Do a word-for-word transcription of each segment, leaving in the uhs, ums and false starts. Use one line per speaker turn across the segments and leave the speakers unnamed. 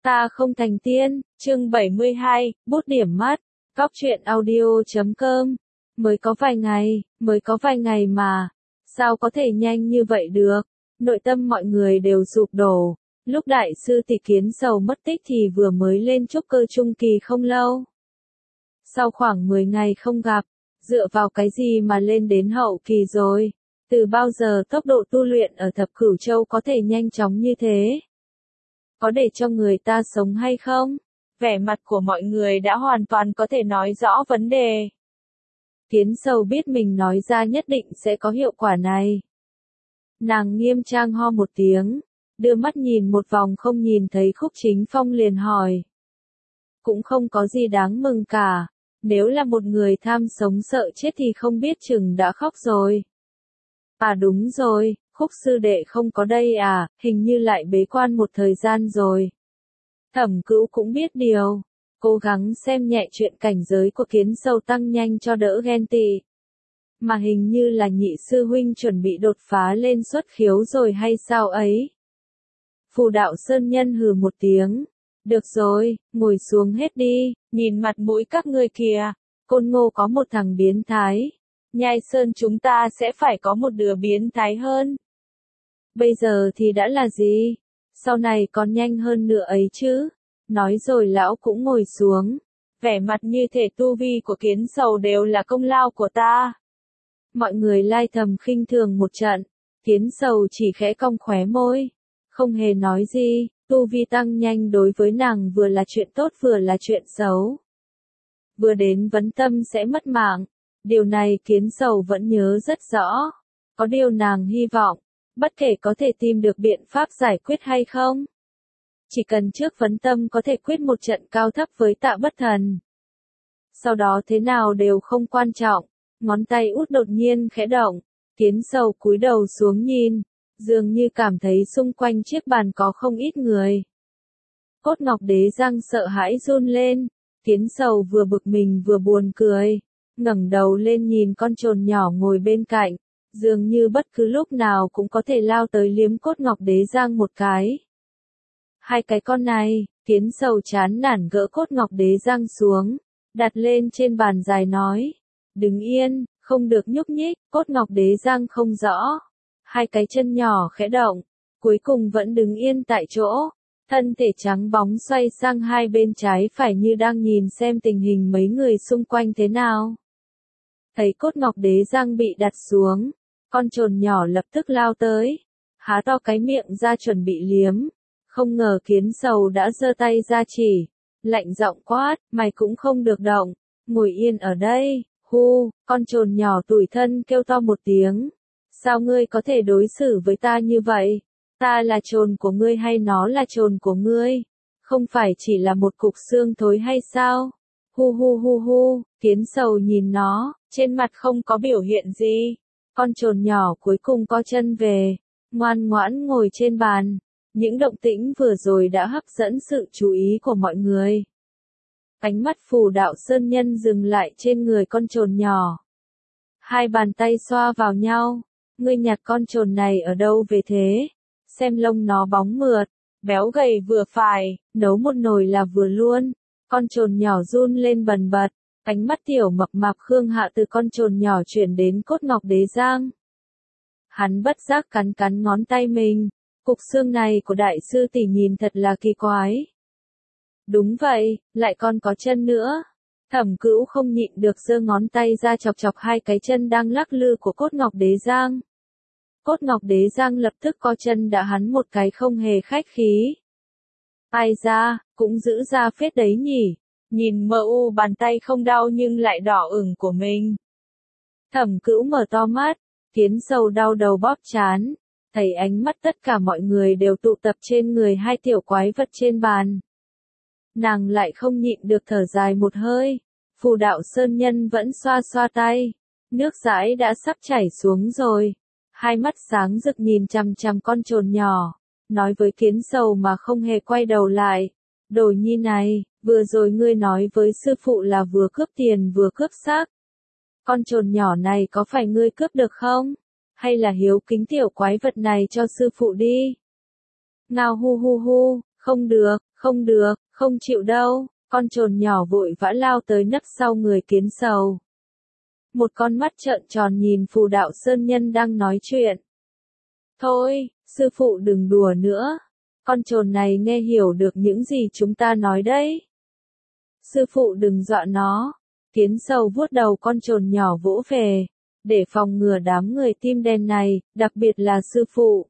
Ta không thành tiên, chương bảy mươi hai, bút điểm mắt, góc truyện audio chấm com. Mới có vài ngày, mới có vài ngày mà, sao có thể nhanh như vậy được? Nội tâm mọi người đều sụp đổ. Lúc đại sư tỷ Kiến Sầu mất tích thì vừa mới lên trúc cơ trung kỳ không lâu. Sau khoảng mười ngày không gặp, dựa vào cái gì mà lên đến hậu kỳ rồi? Từ bao giờ tốc độ tu luyện ở Thập Cửu Châu có thể nhanh chóng như thế? Có để cho người ta sống hay không? Vẻ mặt của mọi người đã hoàn toàn có thể nói rõ vấn đề. Kiến Sầu biết mình nói ra nhất định sẽ có hiệu quả này. Nàng nghiêm trang ho một tiếng, đưa mắt nhìn một vòng không nhìn thấy Khúc Chính Phong liền hỏi. Cũng không có gì đáng mừng cả, nếu là một người tham sống sợ chết thì không biết chừng đã khóc rồi. À đúng rồi, Khúc sư đệ không có đây à, hình như lại bế quan một thời gian rồi. Thẩm Cữu cũng biết điều, cố gắng xem nhẹ chuyện cảnh giới của Kiến Sầu tăng nhanh cho đỡ ghen tị. Mà hình như là nhị sư huynh chuẩn bị đột phá lên xuất khiếu rồi hay sao ấy. Phù Đạo Sơn Nhân hừ một tiếng. Được rồi, ngồi xuống hết đi, nhìn mặt mũi các ngươi kìa. Côn Ngô có một thằng biến thái. Nhai Sơn chúng ta sẽ phải có một đứa biến thái hơn. Bây giờ thì đã là gì? Sau này còn nhanh hơn nữa ấy chứ. Nói rồi lão cũng ngồi xuống. Vẻ mặt như thể tu vi của Kiến Sầu đều là công lao của ta. Mọi người lai thầm khinh thường một trận. Kiến Sầu chỉ khẽ cong khóe môi. Không hề nói gì, tu vi tăng nhanh đối với nàng vừa là chuyện tốt vừa là chuyện xấu. Vừa đến vấn tâm sẽ mất mạng. Điều này Kiến Sầu vẫn nhớ rất rõ. Có điều nàng hy vọng, bất kể có thể tìm được biện pháp giải quyết hay không. Chỉ cần trước vấn tâm có thể quyết một trận cao thấp với Tạ Bất Thần. Sau đó thế nào đều không quan trọng, ngón tay út đột nhiên khẽ động, Kiến Sầu cúi đầu xuống nhìn, dường như cảm thấy xung quanh chiếc bàn có không ít người. Cốt Ngọc Đế Giang sợ hãi run lên, Kiến Sầu vừa bực mình vừa buồn cười. Ngẩng đầu lên nhìn con trồn nhỏ ngồi bên cạnh, dường như bất cứ lúc nào cũng có thể lao tới liếm Cốt Ngọc Đế Giang một cái. Hai cái con này, Kiến Sầu chán nản gỡ Cốt Ngọc Đế Giang xuống, đặt lên trên bàn dài nói, đứng yên, không được nhúc nhích. Cốt Ngọc Đế Giang không rõ, hai cái chân nhỏ khẽ động, cuối cùng vẫn đứng yên tại chỗ, thân thể trắng bóng xoay sang hai bên trái phải như đang nhìn xem tình hình mấy người xung quanh thế nào. Thấy Cốt Ngọc Đế Giang bị đặt xuống, con trồn nhỏ lập tức lao tới, há to cái miệng ra chuẩn bị liếm. Không ngờ Kiến Sầu đã giơ tay ra chỉ, lạnh giọng quát, mày cũng không được động, ngồi yên ở đây. Hu, con trồn nhỏ tủi thân kêu to một tiếng. Sao ngươi có thể đối xử với ta như vậy? Ta là trồn của ngươi hay nó là trồn của ngươi? Không phải chỉ là một cục xương thối hay sao? Hu hu hu hu, Kiến Sầu nhìn nó, trên mặt không có biểu hiện gì. Con trồn nhỏ cuối cùng co chân về, ngoan ngoãn ngồi trên bàn. Những động tĩnh vừa rồi đã hấp dẫn sự chú ý của mọi người. Ánh mắt Phù Đạo Sơn Nhân dừng lại trên người con trồn nhỏ. Hai bàn tay xoa vào nhau. Ngươi nhặt con trồn này ở đâu về thế? Xem lông nó bóng mượt, béo gầy vừa phải, nấu một nồi là vừa luôn. Con trồn nhỏ run lên bần bật, ánh mắt tiểu mập mạp Khương Hạ từ con trồn nhỏ chuyển đến Cốt Ngọc Đế Giang. Hắn bất giác cắn cắn ngón tay mình, cục xương này của đại sư tỷ nhìn thật là kỳ quái. Đúng vậy, lại còn có chân nữa. Thẩm Cữu không nhịn được giơ ngón tay ra chọc chọc hai cái chân đang lắc lư của Cốt Ngọc Đế Giang. Cốt Ngọc Đế Giang lập tức co chân đá hắn một cái không hề khách khí. Ai ra, cũng giữ ra phết đấy nhỉ, nhìn mờ u bàn tay không đau nhưng lại đỏ ửng của mình. Thẩm Cữu mở to mắt, Kiến Sầu đau đầu bóp trán, thấy ánh mắt tất cả mọi người đều tụ tập trên người hai tiểu quái vật trên bàn. Nàng lại không nhịn được thở dài một hơi. Phù Đạo Sơn Nhân vẫn xoa xoa tay, nước dãi đã sắp chảy xuống rồi. Hai mắt sáng rực nhìn chằm chằm con trồn nhỏ, nói với Kiến Sầu mà không hề quay đầu lại. Đồ nhi này, vừa rồi ngươi nói với sư phụ là vừa cướp tiền vừa cướp xác. Con trồn nhỏ này có phải ngươi cướp được không? Hay là hiếu kính tiểu quái vật này cho sư phụ đi? Ngao hu hu hu, Không được, không được, không chịu đâu, con trồn nhỏ vội vã lao tới nấp sau người kiến sầu. Một con mắt trợn tròn nhìn phù đạo sơn nhân đang nói chuyện. Thôi, sư phụ đừng đùa nữa, con trồn này nghe hiểu được những gì chúng ta nói đấy. Sư phụ đừng dọa nó. Kiến sầu vuốt đầu con trồn nhỏ vỗ về, để phòng ngừa đám người tim đen này, đặc biệt là sư phụ.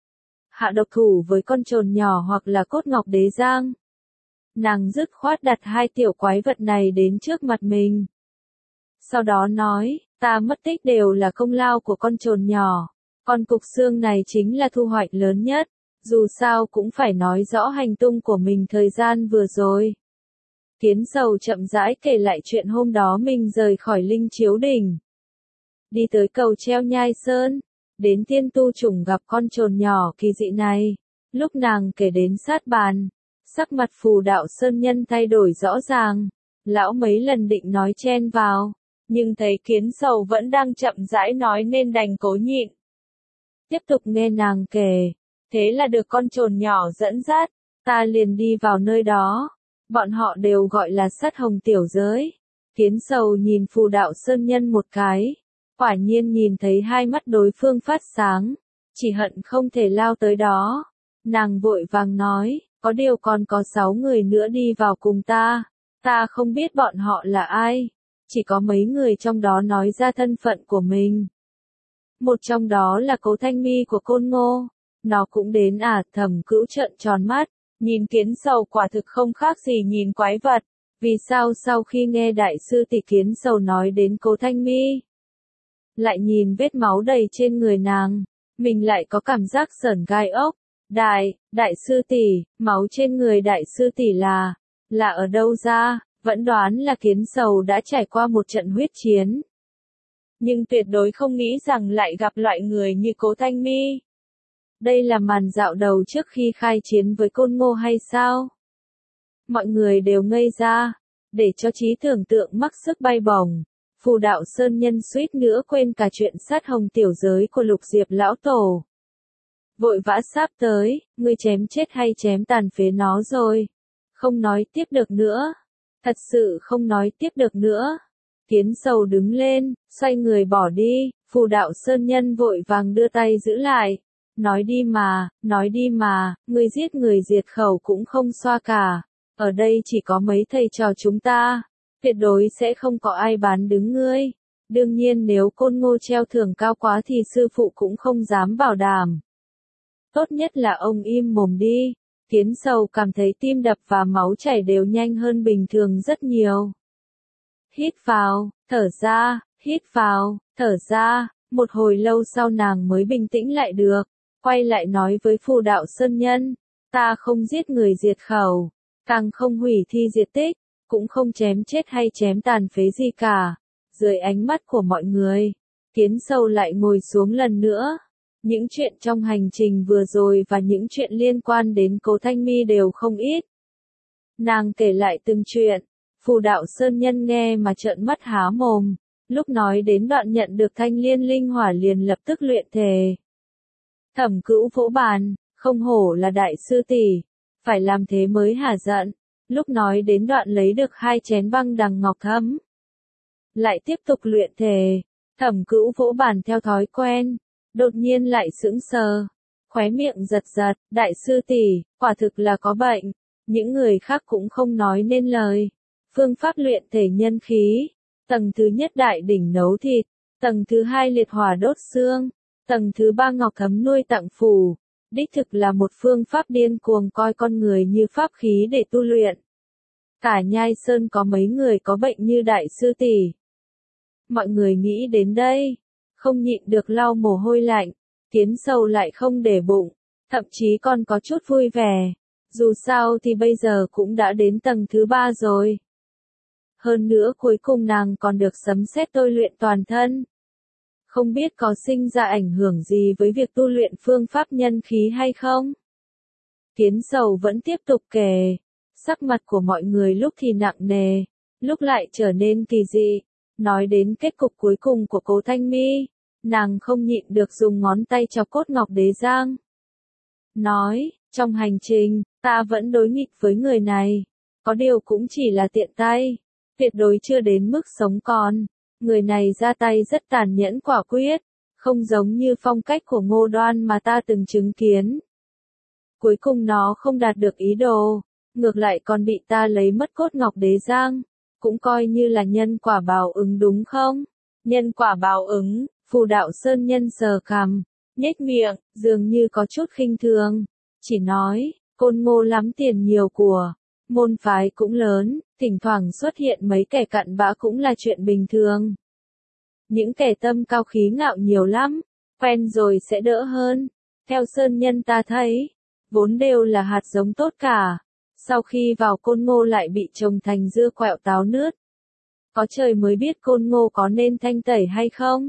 Hạ độc thủ với con trồn nhỏ hoặc là cốt ngọc đế giang. Nàng dứt khoát đặt hai tiểu quái vật này đến trước mặt mình. Sau đó nói, ta mất tích đều là công lao của con trồn nhỏ. Con cục xương này chính là thu hoạch lớn nhất, dù sao cũng phải nói rõ hành tung của mình thời gian vừa rồi. Kiến sầu chậm rãi kể lại chuyện hôm đó mình rời khỏi Linh Chiếu Đỉnh. Đi tới cầu treo Nhai Sơn, đến tiên tu trùng gặp con trồn nhỏ kỳ dị này. Lúc nàng kể đến sát bàn, sắc mặt phù đạo sơn nhân thay đổi rõ ràng. Lão mấy lần định nói chen vào, nhưng thấy kiến sầu vẫn đang chậm rãi nói nên đành cố nhịn. Tiếp tục nghe nàng kể, thế là được con trồn nhỏ dẫn dắt, ta liền đi vào nơi đó. Bọn họ đều gọi là sát hồng tiểu giới. Kiến sầu nhìn phù đạo sơn nhân một cái, quả nhiên nhìn thấy hai mắt đối phương phát sáng, chỉ hận không thể lao tới đó. Nàng vội vàng nói, có điều còn có sáu người nữa đi vào cùng ta, ta không biết bọn họ là ai, chỉ có mấy người trong đó nói ra thân phận của mình. Một trong đó là Cố Thanh Mi của Côn Ngô, nó cũng đến à. Thẩm Cữu trợn tròn mắt, nhìn kiến sầu quả thực không khác gì nhìn quái vật. Vì sao sau khi nghe đại sư tỷ kiến sầu nói đến Cố Thanh Mi, lại nhìn vết máu đầy trên người nàng, mình lại có cảm giác sởn gai ốc. Đại, đại sư tỷ, máu trên người đại sư tỷ là, là ở đâu ra? Vẫn đoán là kiến sầu đã trải qua một trận huyết chiến. Nhưng tuyệt đối không nghĩ rằng lại gặp loại người như Cố Thanh Mi. Đây là màn dạo đầu trước khi khai chiến với Côn Ngô hay sao? Mọi người đều ngây ra, để cho trí tưởng tượng mắc sức bay bổng. Phù đạo sơn nhân suýt nữa quên cả chuyện sát hồng tiểu giới của Lục Diệp lão tổ. Vội vã sáp tới, ngươi chém chết hay chém tàn phế nó rồi. Không nói tiếp được nữa. Thật sự không nói tiếp được nữa. Kiến sầu đứng lên, xoay người bỏ đi, phù đạo sơn nhân vội vàng đưa tay giữ lại. Nói đi mà, nói đi mà, ngươi giết người diệt khẩu cũng không xoa cả. Ở đây chỉ có mấy thầy trò chúng ta, tuyệt đối sẽ không có ai bán đứng ngươi. Đương nhiên nếu Côn Ngô treo thưởng cao quá thì sư phụ cũng không dám bảo đảm. Tốt nhất là ông im mồm đi. Kiến sầu cảm thấy tim đập và máu chảy đều nhanh hơn bình thường rất nhiều. Hít vào, thở ra, hít vào, thở ra, một hồi lâu sau nàng mới bình tĩnh lại được, quay lại nói với phù đạo sơn nhân, ta không giết người diệt khẩu, càng không hủy thi diệt tích, cũng không chém chết hay chém tàn phế gì cả. Dưới ánh mắt của mọi người, kiến sầu lại ngồi xuống lần nữa. Những chuyện trong hành trình vừa rồi và những chuyện liên quan đến Cố Thanh Mi đều không ít. Nàng kể lại từng chuyện, phù đạo sơn nhân nghe mà trợn mắt há mồm, lúc nói đến đoạn nhận được thanh liên linh hỏa liền lập tức luyện thề. Thẩm Cữu vỗ bàn, không hổ là đại sư tỷ, phải làm thế mới hả giận. Lúc nói đến đoạn lấy được hai chén băng đằng ngọc thấm, lại tiếp tục luyện thề. Thẩm Cữu vỗ bàn theo thói quen, đột nhiên lại sững sờ, khóe miệng giật giật, đại sư tỷ, quả thực là có bệnh. Những người khác cũng không nói nên lời. Phương pháp luyện thể nhân khí, tầng thứ nhất đại đỉnh nấu thịt, tầng thứ hai liệt hỏa đốt xương, tầng thứ ba ngọc thấm nuôi tặng phủ, đích thực là một phương pháp điên cuồng coi con người như pháp khí để tu luyện. Cả Nhai Sơn có mấy người có bệnh như đại sư tỷ. Mọi người nghĩ đến đây, không nhịn được lau mồ hôi lạnh, kiến sầu lại không để bụng, thậm chí còn có chút vui vẻ. Dù sao thì bây giờ cũng đã đến tầng thứ ba rồi. Hơn nữa cuối cùng nàng còn được sấm sét tôi luyện toàn thân. Không biết có sinh ra ảnh hưởng gì với việc tu luyện phương pháp nhân khí hay không? Kiến sầu vẫn tiếp tục kể. Sắc mặt của mọi người lúc thì nặng nề, lúc lại trở nên kỳ dị. Nói đến kết cục cuối cùng của Cố Thanh Mi, nàng không nhịn được dùng ngón tay chọc cốt ngọc đế giang. Nói, Trong hành trình, ta vẫn đối nghịch với người này. Có điều cũng chỉ là tiện tay. Tuyệt đối chưa đến mức sống còn. Người này ra tay rất tàn nhẫn quả quyết. Không giống như phong cách của Ngô Đoan mà ta từng chứng kiến. Cuối cùng nó không đạt được ý đồ. Ngược lại còn bị ta lấy mất cốt ngọc đế giang. Cũng coi như là nhân quả báo ứng đúng không? Nhân quả báo ứng, Phù Đạo Sơn Nhân sờ cằm, nhếch miệng, dường như có chút khinh thường. Chỉ nói, Côn Ngô lắm tiền nhiều của, môn phái cũng lớn, thỉnh thoảng xuất hiện mấy kẻ cặn bã cũng là chuyện bình thường. Những kẻ tâm cao khí ngạo nhiều lắm, quen rồi sẽ đỡ hơn. Theo Sơn Nhân ta thấy, vốn đều là hạt giống tốt cả. Sau khi vào Côn Ngô lại bị trồng thành dưa quẹo táo nứt. Có trời mới biết Côn Ngô có nên thanh tẩy hay không?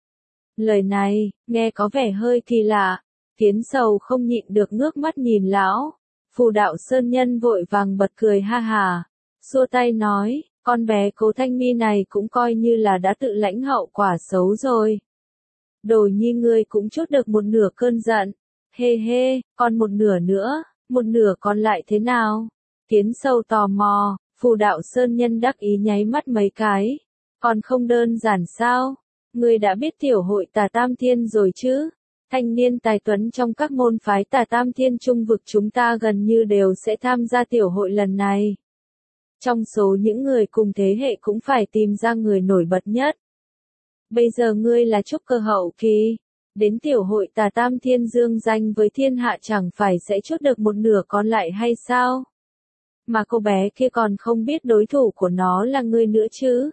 Lời này, nghe có vẻ hơi kỳ lạ. Kiến Sầu không nhịn được ngước mắt nhìn lão. Phù Đạo Sơn Nhân vội vàng bật cười ha hà. Xua tay nói, con bé Cố Thanh Mi này cũng coi như là đã tự lãnh hậu quả xấu rồi. Đồ nhi ngươi cũng chút được một nửa cơn giận. Hê hê, còn một nửa nữa. Một nửa còn lại thế nào? Kiến Sầu tò mò, Phù Đạo Sơn Nhân đắc ý nháy mắt mấy cái. Còn không đơn giản sao? Ngươi đã biết tiểu hội Tà Tam Thiên rồi chứ? Thanh niên tài tuấn trong các môn phái Tà Tam Thiên trung vực chúng ta gần như đều sẽ tham gia tiểu hội lần này. Trong số những người cùng thế hệ cũng phải tìm ra người nổi bật nhất. Bây giờ ngươi là trúc cơ hậu kỳ. Đến tiểu hội Tà Tam Thiên dương danh với thiên hạ chẳng phải sẽ chốt được một nửa còn lại hay sao? Mà cô bé kia còn không biết đối thủ của nó là ngươi nữa chứ?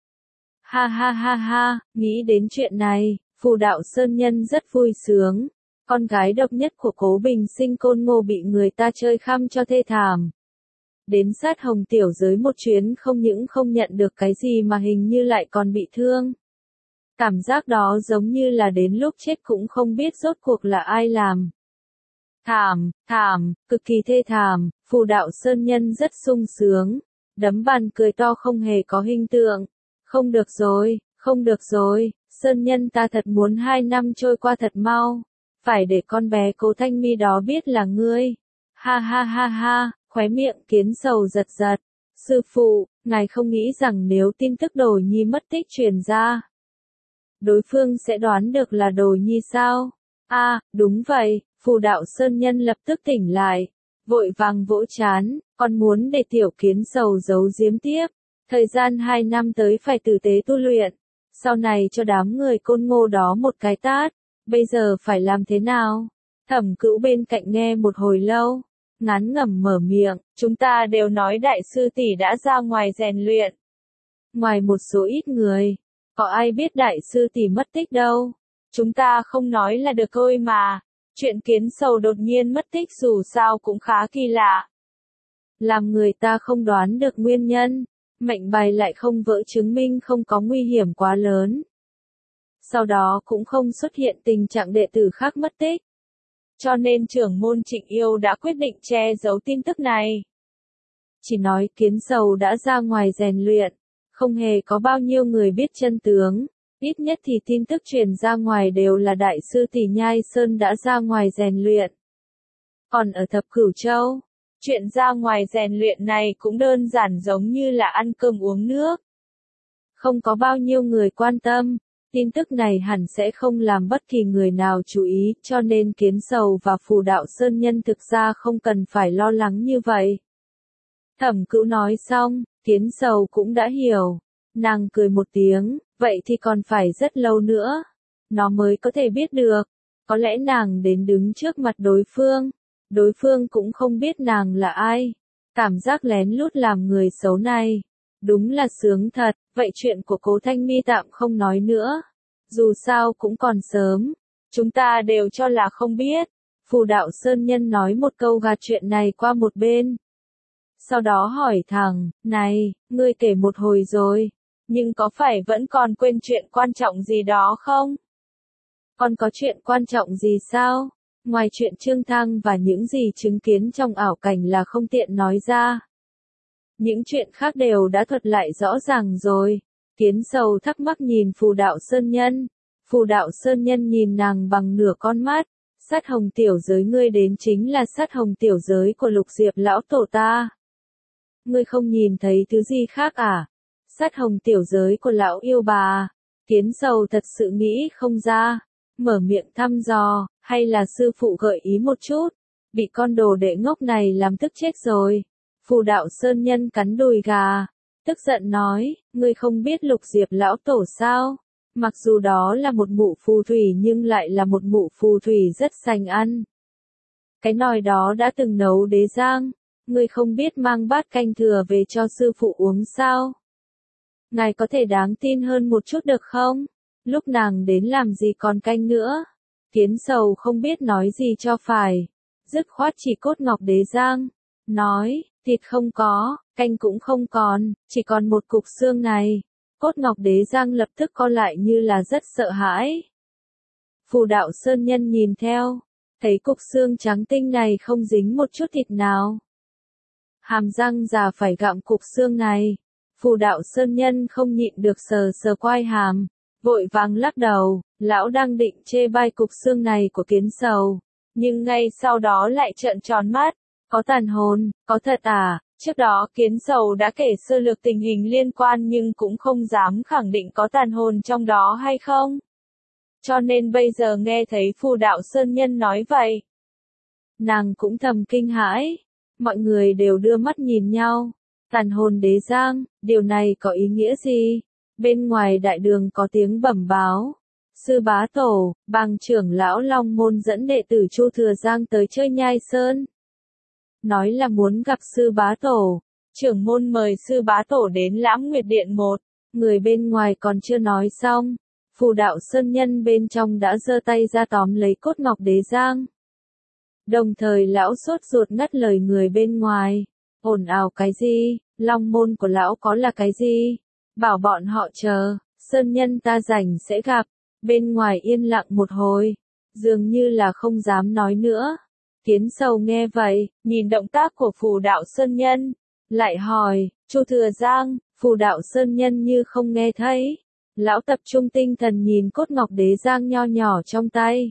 Ha ha ha ha, nghĩ đến chuyện này, Phù Đạo Sơn Nhân rất vui sướng. Con gái độc nhất của Cố Bình Sinh Côn Ngô bị người ta chơi khăm cho thê thảm. Đến sát hồng tiểu giới một chuyến không những không nhận được cái gì mà hình như lại còn bị thương. Cảm giác đó giống như là đến lúc chết cũng không biết rốt cuộc là ai làm. Thảm, thảm, cực kỳ thê thảm, Phù Đạo Sơn Nhân rất sung sướng. Đấm bàn cười to không hề có hình tượng. Không được rồi, không được rồi, Sơn Nhân ta thật muốn hai năm trôi qua thật mau. Phải để con bé Cố Thanh Mi đó biết là ngươi. Ha ha ha ha, khóe miệng Kiến Sầu giật giật. Sư phụ, ngài không nghĩ rằng nếu tin tức Đồ Nhi mất tích truyền ra, đối phương sẽ đoán được là Đồ Nhi sao? A, à, đúng vậy, Phù Đạo Sơn Nhân lập tức tỉnh lại, vội vàng vỗ chán, còn muốn để tiểu Kiến Sầu giấu giếm tiếp. Thời gian hai năm tới phải tử tế tu luyện, sau này cho đám người Côn Ngô đó một cái tát, bây giờ phải làm thế nào? Thẩm Cữu bên cạnh nghe một hồi lâu, ngán ngẩm mở miệng, chúng ta đều nói đại sư tỷ đã ra ngoài rèn luyện. Ngoài một số ít người, có ai biết đại sư tỷ mất tích đâu? Chúng ta không nói là được thôi mà. Chuyện Kiến Sầu đột nhiên mất tích dù sao cũng khá kỳ lạ. Làm người ta không đoán được nguyên nhân, mệnh bài lại không vỡ chứng minh không có nguy hiểm quá lớn. Sau đó cũng không xuất hiện tình trạng đệ tử khác mất tích. Cho nên trưởng môn Trịnh Yêu đã quyết định che giấu tin tức này. Chỉ nói Kiến Sầu đã ra ngoài rèn luyện, không hề có bao nhiêu người biết chân tướng. Ít nhất thì tin tức truyền ra ngoài đều là đại sư tỷ Nhai Sơn đã ra ngoài rèn luyện. Còn ở Thập Cửu Châu, chuyện ra ngoài rèn luyện này cũng đơn giản giống như là ăn cơm uống nước. Không có bao nhiêu người quan tâm, tin tức này hẳn sẽ không làm bất kỳ người nào chú ý, cho nên Kiến Sầu và Phù Đạo Sơn Nhân thực ra không cần phải lo lắng như vậy. Thẩm Cữu nói xong, Kiến Sầu cũng đã hiểu. Nàng cười một tiếng, vậy thì còn phải rất lâu nữa. Nó mới có thể biết được. Có lẽ nàng đến đứng trước mặt đối phương. Đối phương cũng không biết nàng là ai. Cảm giác lén lút làm người xấu này. Đúng là sướng thật. Vậy chuyện của Cố Thanh Mi tạm không nói nữa. Dù sao cũng còn sớm. Chúng ta đều cho là không biết. Phù Đạo Sơn Nhân nói một câu gạt chuyện này qua một bên. Sau đó hỏi thẳng, này, ngươi kể một hồi rồi. Nhưng có phải vẫn còn quên chuyện quan trọng gì đó không? Còn có chuyện quan trọng gì sao? Ngoài chuyện Trương Thăng và những gì chứng kiến trong ảo cảnh là không tiện nói ra. Những chuyện khác đều đã thuật lại rõ ràng rồi. Kiến Sầu thắc mắc nhìn Phù Đạo Sơn Nhân. Phù Đạo Sơn Nhân nhìn nàng bằng nửa con mắt, Sát hồng tiểu giới ngươi đến chính là sát hồng tiểu giới của Lục Diệp lão tổ ta. Ngươi không nhìn thấy thứ gì khác à? Sát hồng tiểu giới của lão yêu bà. Kiến Sầu thật sự nghĩ không ra, mở miệng thăm dò, hay là sư phụ gợi ý một chút, bị con đồ đệ ngốc này làm tức chết rồi. Phù Đạo Sơn Nhân cắn đùi gà, tức giận nói, ngươi không biết Lục Diệp lão tổ sao? Mặc dù đó là một mụ phù thủy nhưng lại là một mụ phù thủy rất sành ăn. Cái nồi đó đã từng nấu đế giang, ngươi không biết mang bát canh thừa về cho sư phụ uống sao? Ngài có thể đáng tin hơn một chút được không? Lúc nàng đến làm gì còn canh nữa? Kiến Sầu không biết nói gì cho phải. Dứt khoát chỉ cốt ngọc đế giang. Nói, thịt không có, canh cũng không còn, chỉ còn một cục xương này. Cốt ngọc đế giang lập tức co lại như là rất sợ hãi. Phù Đạo Sơn Nhân nhìn theo, thấy cục xương trắng tinh này không dính một chút thịt nào. Hàm răng già phải gặm cục xương này. Phù Đạo Sơn Nhân không nhịn được sờ sờ quai hàm, vội vàng lắc đầu, lão đang định chê bai cục xương này của Kiến Sầu, nhưng ngay sau đó lại trợn tròn mắt, có tàn hồn, có thật à? Trước đó Kiến Sầu đã kể sơ lược tình hình liên quan nhưng cũng không dám khẳng định có tàn hồn trong đó hay không. Cho nên bây giờ nghe thấy Phù Đạo Sơn Nhân nói vậy, nàng cũng thầm kinh hãi, mọi người đều đưa mắt nhìn nhau. Tàn hồn đế giang, điều này có ý nghĩa gì? Bên ngoài đại đường có tiếng bẩm báo. Sư bá tổ, bàng trưởng lão Long Môn dẫn đệ tử Chu Thừa Giang tới chơi Nhai Sơn. Nói là muốn gặp sư bá tổ. Trưởng môn mời sư bá tổ đến Lãng Nguyệt Điện một. Người bên ngoài còn chưa nói xong. Phù Đạo Sơn Nhân bên trong đã giơ tay ra tóm lấy cốt ngọc đế giang. Đồng thời lão sốt ruột ngắt lời người bên ngoài. Ồn ào cái gì? Long môn của lão có là cái gì? Bảo bọn họ chờ, Sơn Nhân ta rảnh sẽ gặp. Bên ngoài yên lặng một hồi, dường như là không dám nói nữa. Kiến Sầu nghe vậy, nhìn động tác của Phù Đạo Sơn Nhân, lại hỏi, Chu Thừa Giang. Phù Đạo Sơn Nhân như không nghe thấy. Lão tập trung tinh thần nhìn cốt ngọc đế giang nho nhỏ trong tay.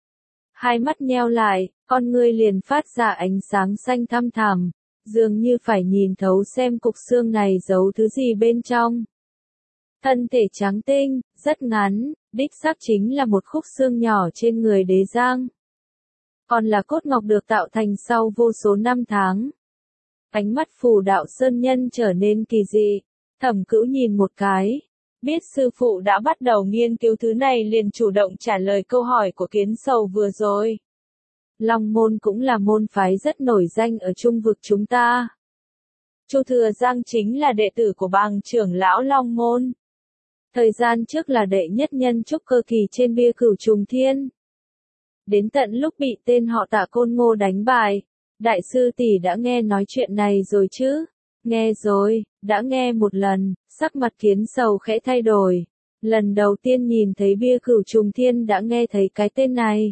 Hai mắt nheo lại, con ngươi liền phát ra ánh sáng xanh thăm thẳm. Dường như phải nhìn thấu xem cục xương này giấu thứ gì bên trong. Thân thể trắng tinh, rất ngắn, đích xác chính là một khúc xương nhỏ trên người đế giang. Còn là cốt ngọc được tạo thành sau vô số năm tháng. Ánh mắt Phù Đạo Sơn Nhân trở nên kỳ dị, Thẩm Cữu nhìn một cái, biết sư phụ đã bắt đầu nghiên cứu thứ này liền chủ động trả lời câu hỏi của Kiến Sầu vừa rồi. Long môn cũng là môn phái rất nổi danh ở trung vực chúng ta. Chu Thừa Giang chính là đệ tử của bàng trưởng lão Long môn. Thời gian trước là đệ nhất nhân trúc cơ kỳ trên bia cửu trùng thiên. Đến tận lúc bị tên họ Tạ Côn Ngô đánh bại, đại sư tỷ đã nghe nói chuyện này rồi chứ? Nghe rồi, đã nghe một lần, sắc mặt Kiến Sầu khẽ thay đổi. Lần đầu tiên nhìn thấy bia cửu trùng thiên đã nghe thấy cái tên này.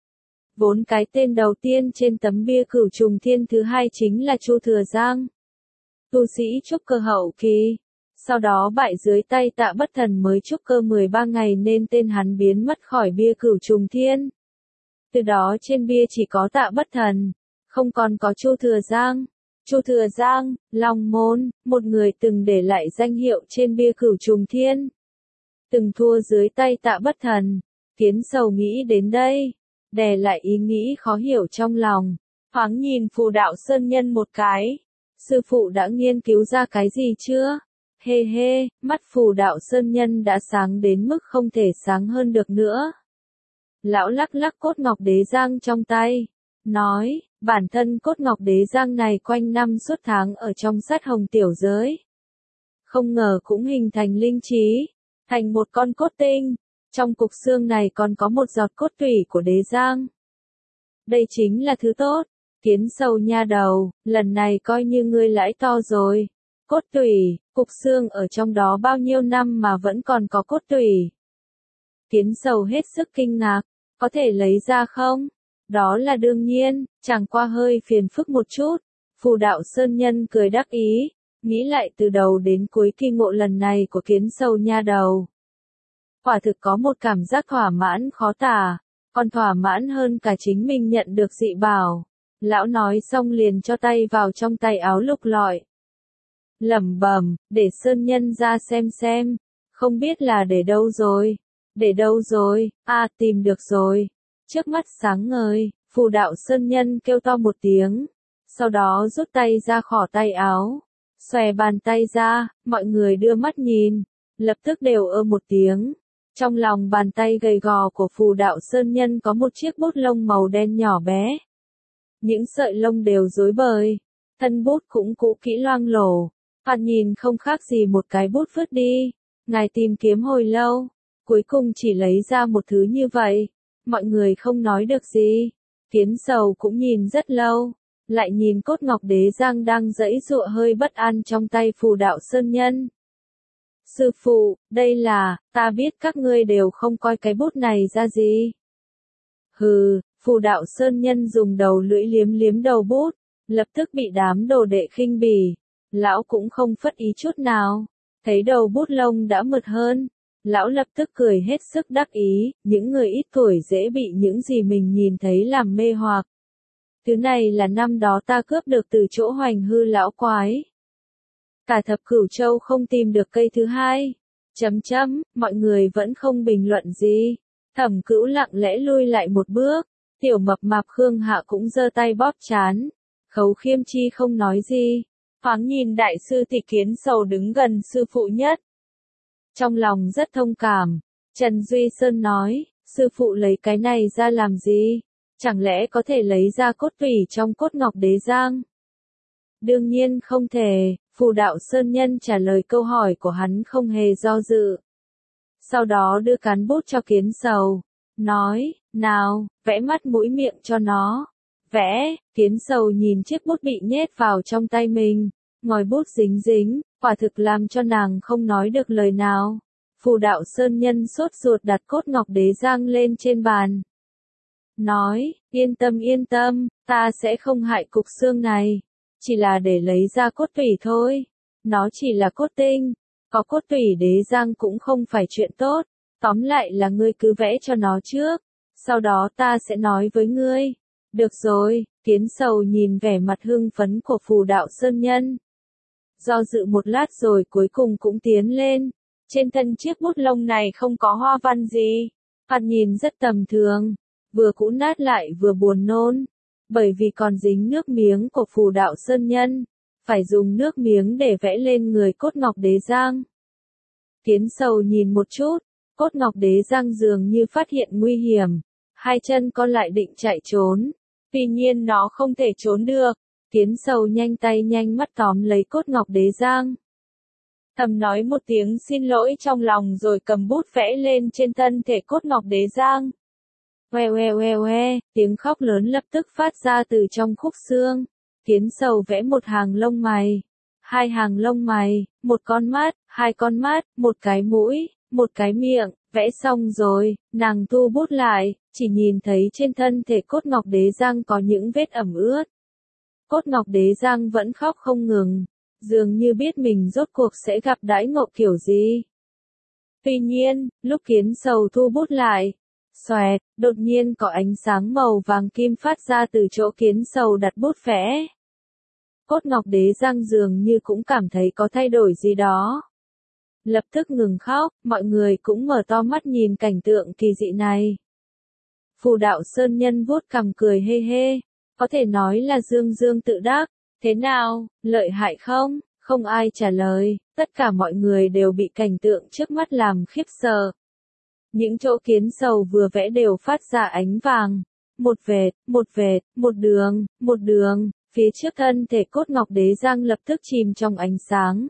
Vốn cái tên đầu tiên trên tấm bia cửu trùng thiên thứ hai chính là Chu Thừa Giang. Tu sĩ trúc cơ hậu kỳ. Sau đó bại dưới tay Tạ Bất Thần mới trúc cơ mười ba ngày nên tên hắn biến mất khỏi bia cửu trùng thiên. Từ đó trên bia chỉ có Tạ Bất Thần, không còn có Chu Thừa Giang. Chu Thừa Giang, Long môn, một người từng để lại danh hiệu trên bia cửu trùng thiên. Từng thua dưới tay Tạ Bất Thần. Kiến Sầu nghĩ đến đây, đè lại ý nghĩ khó hiểu trong lòng, thoáng nhìn Phù Đạo Sơn Nhân một cái. Sư phụ đã nghiên cứu ra cái gì chưa? Hê hê, mắt Phù Đạo Sơn Nhân đã sáng đến mức không thể sáng hơn được nữa. Lão lắc lắc cốt ngọc đế giang trong tay, nói, bản thân cốt ngọc đế giang này quanh năm suốt tháng ở trong sát hồng tiểu giới. Không ngờ cũng hình thành linh trí, thành một con cốt tinh. Trong cục xương này còn có một giọt cốt tủy của đế giang. Đây chính là thứ tốt. Kiến Sầu nha đầu, lần này coi như ngươi lãi to rồi. Cốt tủy, cục xương ở trong đó bao nhiêu năm mà vẫn còn có cốt tủy. Kiến Sầu hết sức kinh ngạc, có thể lấy ra không? Đó là đương nhiên, chẳng qua hơi phiền phức một chút. Phù Đạo Sơn Nhân cười đắc ý, nghĩ lại từ đầu đến cuối kỳ ngộ lần này của Kiến Sầu nha đầu. Quả thực có một cảm giác thỏa mãn khó tả, còn thỏa mãn hơn cả chính mình nhận được dị bảo. Lão nói xong liền cho tay vào trong tay áo lục lọi. Lẩm bẩm, để sơn nhân ra xem xem, không biết là để đâu rồi, để đâu rồi, à tìm được rồi. Trước mắt sáng ngời, phù đạo sơn nhân kêu to một tiếng, sau đó rút tay ra khỏi tay áo, xòe bàn tay ra, mọi người đưa mắt nhìn, lập tức đều ơ một tiếng. Trong lòng bàn tay gầy gò của phù đạo sơn nhân có một chiếc bút lông màu đen nhỏ bé. Những sợi lông đều rối bời, thân bút cũng cũ kỹ loang lổ, thoạt nhìn không khác gì một cái bút vứt đi. Ngài tìm kiếm hồi lâu, cuối cùng chỉ lấy ra một thứ như vậy. Mọi người không nói được gì. Kiến Sầu cũng nhìn rất lâu, lại nhìn cốt ngọc đế giang đang giãy giụa hơi bất an trong tay phù đạo sơn nhân. Sư phụ, đây là, ta biết các ngươi đều không coi cái bút này ra gì. Hừ, phù đạo sơn nhân dùng đầu lưỡi liếm liếm đầu bút, lập tức bị đám đồ đệ khinh bỉ. Lão cũng không phất ý chút nào, thấy đầu bút lông đã mượt hơn. Lão lập tức cười hết sức đắc ý, những người ít tuổi dễ bị những gì mình nhìn thấy làm mê hoặc. Thứ này là năm đó ta cướp được từ chỗ Hoành Hư lão quái. Cả thập cửu châu không tìm được cây thứ hai. Chấm chấm, mọi người vẫn không bình luận gì. Thẩm Cửu lặng lẽ lui lại một bước, tiểu mập mạp Khương Hạ cũng giơ tay bóp trán. Khấu Khiêm Chi không nói gì, thoáng nhìn đại sư thì Kiến Sầu đứng gần sư phụ nhất. Trong lòng rất thông cảm, Trần Duy Sơn nói, sư phụ lấy cái này ra làm gì? Chẳng lẽ có thể lấy ra cốt tủy trong cốt ngọc đế giang? Đương nhiên không thể, phù đạo Sơn Nhân trả lời câu hỏi của hắn không hề do dự. Sau đó đưa cán bút cho Kiến Sầu, nói, nào, vẽ mắt mũi miệng cho nó. Vẽ, Kiến Sầu nhìn chiếc bút bị nhét vào trong tay mình, ngòi bút dính dính, quả thực làm cho nàng không nói được lời nào. Phù đạo Sơn Nhân sốt ruột đặt cốt ngọc đế giang lên trên bàn. Nói, yên tâm yên tâm, ta sẽ không hại cục xương này. Chỉ là để lấy ra cốt tủy thôi. Nó chỉ là cốt tinh. Có cốt tủy đế giang cũng không phải chuyện tốt. Tóm lại là ngươi cứ vẽ cho nó trước. Sau đó ta sẽ nói với ngươi. Được rồi, Kiến Sầu nhìn vẻ mặt hưng phấn của phù đạo Sơn Nhân. Do dự một lát rồi cuối cùng cũng tiến lên. Trên thân chiếc bút lông này không có hoa văn gì. Thoạt nhìn rất tầm thường. Vừa cũ nát lại vừa buồn nôn. Bởi vì còn dính nước miếng của phù đạo Sơn Nhân. Phải dùng nước miếng để vẽ lên người cốt ngọc đế giang. Kiến Sầu nhìn một chút. Cốt ngọc đế giang dường như phát hiện nguy hiểm. Hai chân con lại định chạy trốn. Tuy nhiên nó không thể trốn được. Kiến Sầu nhanh tay nhanh mắt tóm lấy cốt ngọc đế giang. Thầm nói một tiếng xin lỗi trong lòng rồi cầm bút vẽ lên trên thân thể cốt ngọc đế giang. Oe oe oe oe, tiếng khóc lớn lập tức phát ra từ trong khúc xương. Kiến Sầu vẽ một hàng lông mày, hai hàng lông mày, một con mắt, hai con mắt, một cái mũi, một cái miệng. Vẽ xong rồi, nàng thu bút lại, chỉ nhìn thấy trên thân thể cốt ngọc đế giang có những vết ẩm ướt. Cốt ngọc đế giang vẫn khóc không ngừng, dường như biết mình rốt cuộc sẽ gặp đãi ngộ kiểu gì. Tuy nhiên, lúc Kiến Sầu thu bút lại, xoẹt, đột nhiên có ánh sáng màu vàng kim phát ra từ chỗ Kiến Sầu đặt bút vẽ. Cốt ngọc đế giang dường như cũng cảm thấy có thay đổi gì đó. Lập tức ngừng khóc, mọi người cũng mở to mắt nhìn cảnh tượng kỳ dị này. Phù đạo Sơn Nhân vuốt cằm cười hê hê, có thể nói là dương dương tự đắc. Thế nào, lợi hại không? Không ai trả lời, tất cả mọi người đều bị cảnh tượng trước mắt làm khiếp sợ. Những chỗ Kiến Sầu vừa vẽ đều phát ra ánh vàng. Một vệt, một vệt, một đường, một đường, phía trước thân thể cốt ngọc đế giang lập tức chìm trong ánh sáng.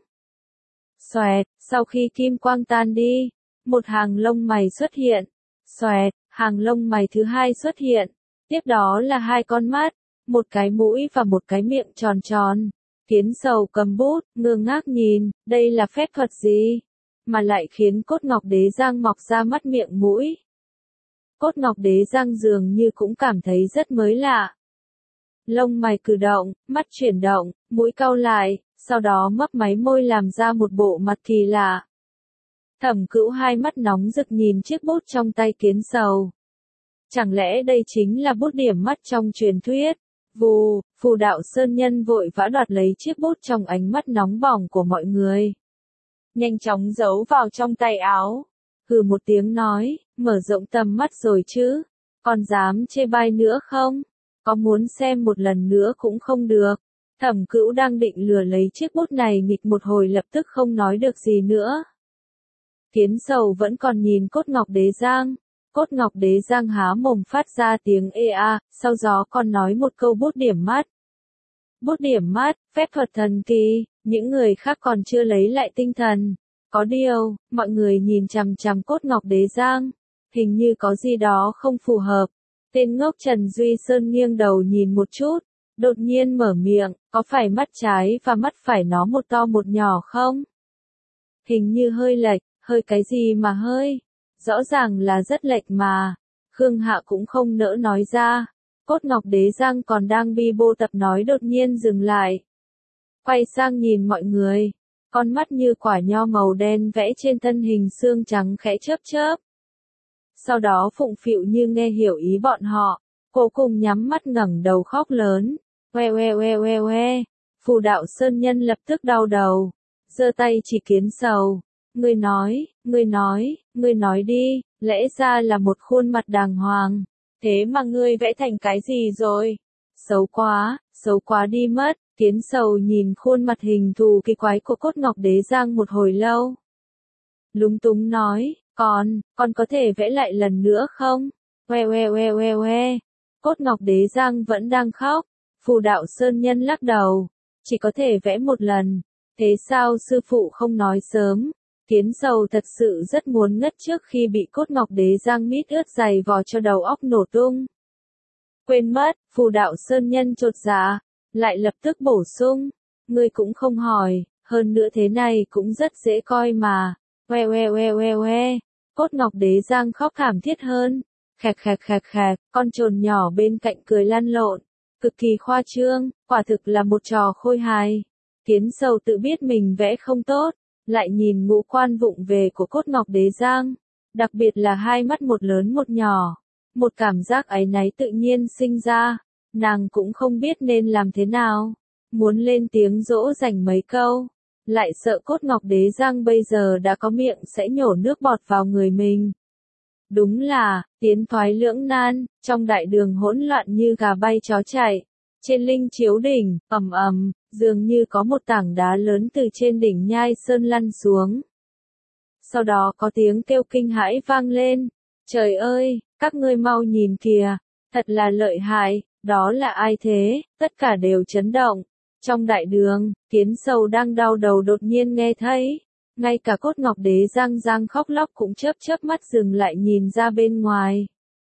Xoẹt, sau khi kim quang tan đi, một hàng lông mày xuất hiện. Xoẹt, hàng lông mày thứ hai xuất hiện. Tiếp đó là hai con mắt, một cái mũi và một cái miệng tròn tròn. Kiến Sầu cầm bút, ngơ ngác nhìn, đây là phép thuật gì? Mà lại khiến cốt ngọc đế giang mọc ra mắt miệng mũi. Cốt ngọc đế giang dường như cũng cảm thấy rất mới lạ. Lông mày cử động, mắt chuyển động, mũi cau lại, sau đó mấp máy môi làm ra một bộ mặt kỳ lạ. Thẩm Cửu hai mắt nóng rực nhìn chiếc bút trong tay Kiến Sầu. Chẳng lẽ đây chính là bút điểm mắt trong truyền thuyết? Vù, phù đạo sơn nhân vội vã đoạt lấy chiếc bút trong ánh mắt nóng bỏng của mọi người. Nhanh chóng giấu vào trong tay áo. Hừ một tiếng nói, mở rộng tầm mắt rồi chứ. Còn dám chê bai nữa không? Có muốn xem một lần nữa cũng không được. Thẩm Cữu đang định lừa lấy chiếc bút này nghịch một hồi lập tức không nói được gì nữa. Kiến Sầu vẫn còn nhìn Cốt Ngọc Đế Giang. Cốt Ngọc Đế Giang há mồm phát ra tiếng ê a, sau đó còn nói một câu bút điểm mắt. Bút điểm mắt, phép thuật thần kỳ, những người khác còn chưa lấy lại tinh thần. Có điều, mọi người nhìn chằm chằm Cốt Ngọc Đế Giang, hình như có gì đó không phù hợp. Tên ngốc Trần Duy Sơn nghiêng đầu nhìn một chút, đột nhiên mở miệng, có phải mắt trái và mắt phải nó một to một nhỏ không? Hình như hơi lệch, hơi cái gì mà hơi? Rõ ràng là rất lệch mà. Khương Hạ cũng không nỡ nói ra. Cốt Ngọc Đế Giang còn đang bi bô tập nói đột nhiên dừng lại. Quay sang nhìn mọi người. Con mắt như quả nho màu đen vẽ trên thân hình xương trắng khẽ chớp chớp. Sau đó phụng phịu như nghe hiểu ý bọn họ. Cô cùng nhắm mắt ngẩng đầu khóc lớn. Oe oe oe oe oe. Phù đạo sơn nhân lập tức đau đầu. Giơ tay chỉ Kiến Sầu. Ngươi nói, ngươi nói, ngươi nói đi, lẽ ra là một khuôn mặt đàng hoàng. Thế mà ngươi vẽ thành cái gì rồi? Xấu quá, xấu quá đi mất. Kiến Sầu nhìn khuôn mặt hình thù kỳ quái của Cốt Ngọc Đế Giang một hồi lâu. Lúng túng nói, con, con có thể vẽ lại lần nữa không? Oe oe oe oe oe. Cốt Ngọc Đế Giang vẫn đang khóc. Phù đạo sơn nhân lắc đầu. Chỉ có thể vẽ một lần. Thế sao sư phụ không nói sớm? Kiến Sầu thật sự rất muốn ngất trước khi bị Cốt Ngọc Đế Giang mít ướt giày vò cho đầu óc nổ tung. Quên mất, phù đạo sơn nhân chột dạ, lại lập tức bổ sung. Ngươi cũng không hỏi, hơn nữa thế này cũng rất dễ coi mà. Oe oe oe oe oe. Cốt Ngọc Đế Giang khóc thảm thiết hơn. Khạc khạc khạc khạc, con trồn nhỏ bên cạnh cười lăn lộn. Cực kỳ khoa trương, quả thực là một trò khôi hài. Kiến Sầu tự biết mình vẽ không tốt. Lại nhìn ngũ quan vụng về của Cốt Ngọc Đế Giang, đặc biệt là hai mắt một lớn một nhỏ, một cảm giác áy náy tự nhiên sinh ra, nàng cũng không biết nên làm thế nào, muốn lên tiếng dỗ dành mấy câu, lại sợ Cốt Ngọc Đế Giang bây giờ đã có miệng sẽ nhổ nước bọt vào người mình. Đúng là, tiến thoái lưỡng nan, trong đại đường hỗn loạn như gà bay chó chạy. Trên linh chiếu đỉnh, ầm ầm, dường như có một tảng đá lớn từ trên đỉnh nhai sơn lăn xuống. Sau đó có tiếng kêu kinh hãi vang lên. Trời ơi, các ngươi mau nhìn kìa, thật là lợi hại, đó là ai thế? Tất cả đều chấn động. Trong đại đường, Kiến Sầu đang đau đầu đột nhiên nghe thấy. Ngay cả Cốt Ngọc Đế Giang Giang khóc lóc cũng chớp chớp mắt dừng lại nhìn ra bên ngoài.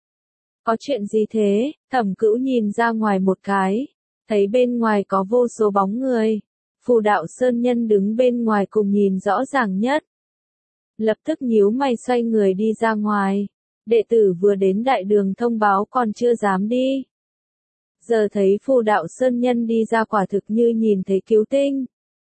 Có chuyện gì thế? Thẩm Cữu nhìn ra ngoài một cái, thấy bên ngoài có vô số bóng người. Phù đạo sơn nhân đứng bên ngoài cùng nhìn rõ ràng nhất. Lập tức nhíu mày xoay người đi ra ngoài. Đệ tử vừa đến đại đường thông báo còn chưa dám đi. Giờ thấy phù đạo sơn nhân đi ra quả thực như nhìn thấy cứu tinh.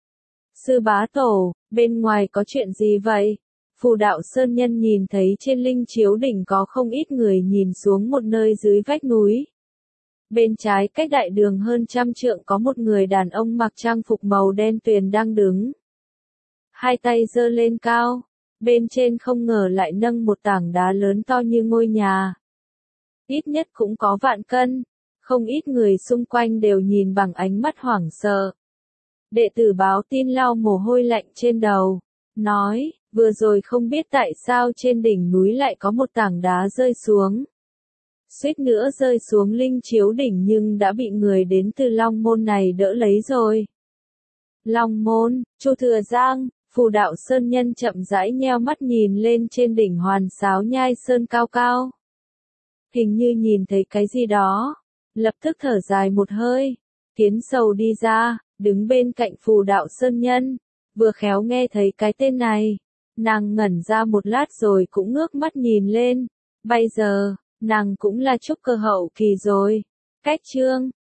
Sư bá tổ, bên ngoài có chuyện gì vậy? Phù đạo sơn nhân nhìn thấy trên linh chiếu đỉnh có không ít người nhìn xuống một nơi dưới vách núi. Bên trái cách đại đường hơn trăm trượng có một người đàn ông mặc trang phục màu đen tuyền đang đứng. Hai tay giơ lên cao, bên trên không ngờ lại nâng một tảng đá lớn to như ngôi nhà. Ít nhất cũng có vạn cân, không ít người xung quanh đều nhìn bằng ánh mắt hoảng sợ. Đệ tử báo tin lau mồ hôi lạnh trên đầu, nói, vừa rồi không biết tại sao trên đỉnh núi lại có một tảng đá rơi xuống. Suýt nữa rơi xuống linh chiếu đỉnh nhưng đã bị người đến từ Long Môn này đỡ lấy rồi. Long Môn, Chu Thừa Giang, phù đạo sơn nhân chậm rãi nheo mắt nhìn lên trên đỉnh Hoàn Sáo Nhai Sơn cao cao. Hình như nhìn thấy cái gì đó, lập tức thở dài một hơi. Kiến Sầu đi ra, đứng bên cạnh phù đạo sơn nhân, vừa khéo nghe thấy cái tên này. Nàng ngẩn ra một lát rồi cũng ngước mắt nhìn lên. Bây giờ, nàng cũng là trúc cơ hậu kỳ rồi. Cách chương